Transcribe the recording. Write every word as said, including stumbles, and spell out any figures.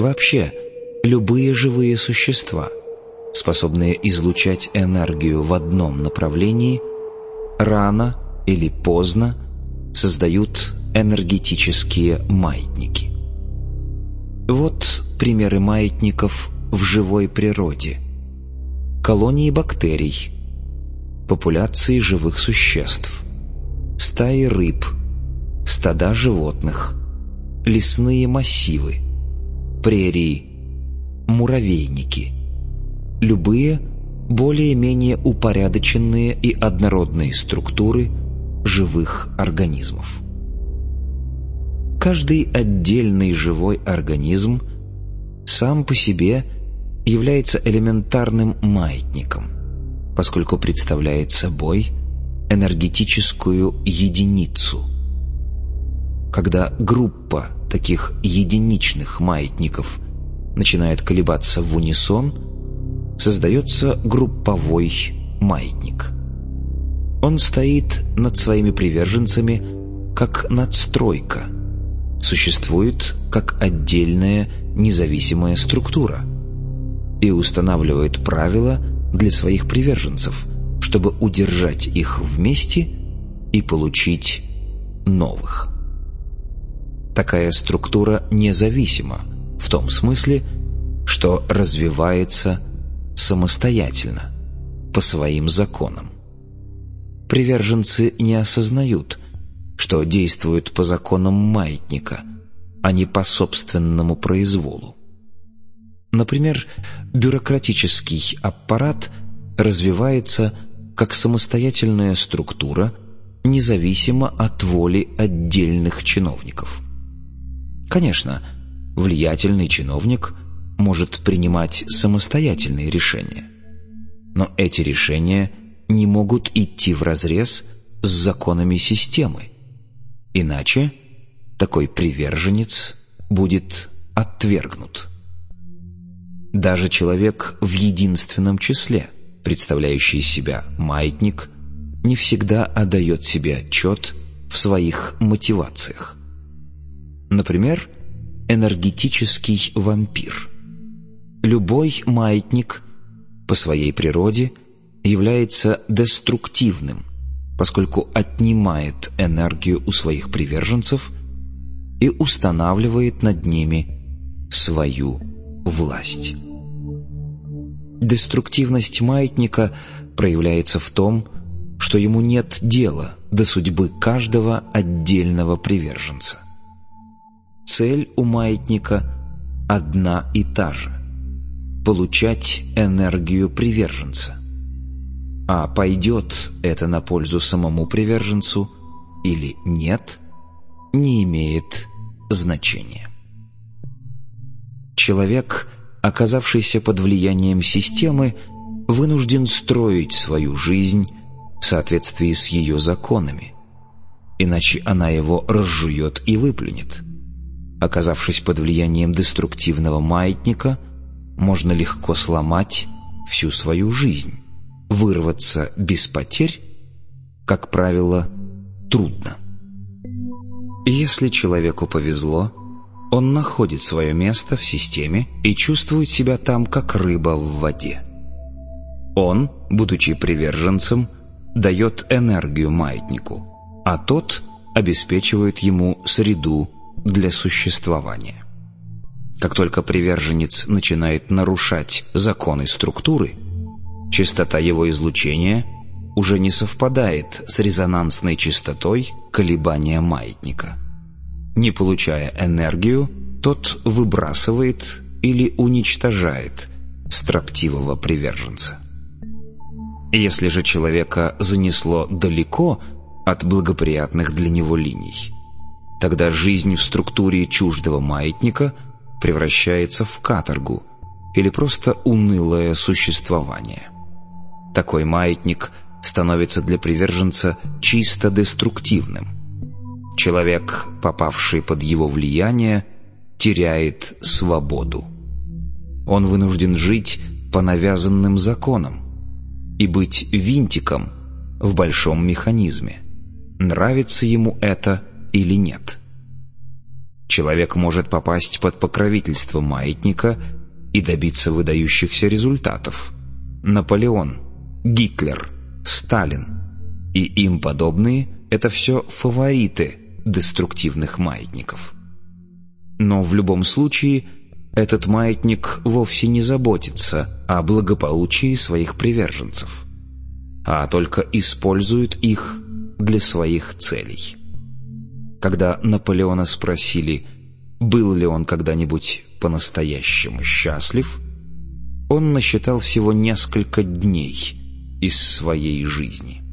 Вообще, любые живые существа, способные излучать энергию в одном направлении, рано или поздно создают энергетические маятники. Вот примеры маятников в живой природе. Колонии бактерий, популяции живых существ, стаи рыб, стада животных, лесные массивы, прерии, муравейники, любые более-менее упорядоченные и однородные структуры живых организмов. Каждый отдельный живой организм сам по себе является элементарным маятником, поскольку представляет собой энергетическую единицу. Когда группа таких единичных маятников начинает колебаться в унисон, создается групповой маятник. Он стоит над своими приверженцами как надстройка, существует как отдельная независимая структура и устанавливает правила для своих приверженцев, чтобы удержать их вместе и получить новых. Такая структура независима в том смысле, что развивается самостоятельно, по своим законам. Приверженцы не осознают, что действуют по законам маятника, а не по собственному произволу. Например, бюрократический аппарат развивается как самостоятельная структура, независимо от воли отдельных чиновников. Конечно, влиятельный чиновник может принимать самостоятельные решения, но эти решения не могут идти вразрез с законами системы, иначе такой приверженец будет отвергнут. Даже человек в единственном числе, представляющий из себя маятник, не всегда отдает себе отчет в своих мотивациях. Например, энергетический вампир. Любой маятник по своей природе является деструктивным, поскольку отнимает энергию у своих приверженцев и устанавливает над ними свою власть. Деструктивность маятника проявляется в том, что ему нет дела до судьбы каждого отдельного приверженца. Цель у маятника одна и та же – получать энергию приверженца. А пойдет это на пользу самому приверженцу или нет, не имеет значения. Человек, оказавшийся под влиянием системы, вынужден строить свою жизнь в соответствии с ее законами, иначе она его разжует и выплюнет. Оказавшись под влиянием деструктивного маятника, можно легко сломать всю свою жизнь. Вырваться без потерь, как правило, трудно. Если человеку повезло, он находит свое место в системе и чувствует себя там, как рыба в воде. Он, будучи приверженцем, дает энергию маятнику, а тот обеспечивает ему среду для существования. Как только приверженец начинает нарушать законы структуры, частота его излучения уже не совпадает с резонансной частотой колебания маятника. Не получая энергию, тот выбрасывает или уничтожает строптивого приверженца. Если же человека занесло далеко от благоприятных для него линий, тогда жизнь в структуре чуждого маятника превращается в каторгу или просто унылое существование. Такой маятник становится для приверженца чисто деструктивным. Человек, попавший под его влияние, теряет свободу. Он вынужден жить по навязанным законам и быть винтиком в большом механизме, нравится ему это или нет. Человек может попасть под покровительство маятника и добиться выдающихся результатов. Наполеон, Гитлер, Сталин и им подобные – это все фавориты деструктивных маятников. Но в любом случае этот маятник вовсе не заботится о благополучии своих приверженцев, а только использует их для своих целей. Когда Наполеона спросили, был ли он когда-нибудь по-настоящему счастлив, он насчитал всего несколько дней из своей жизни.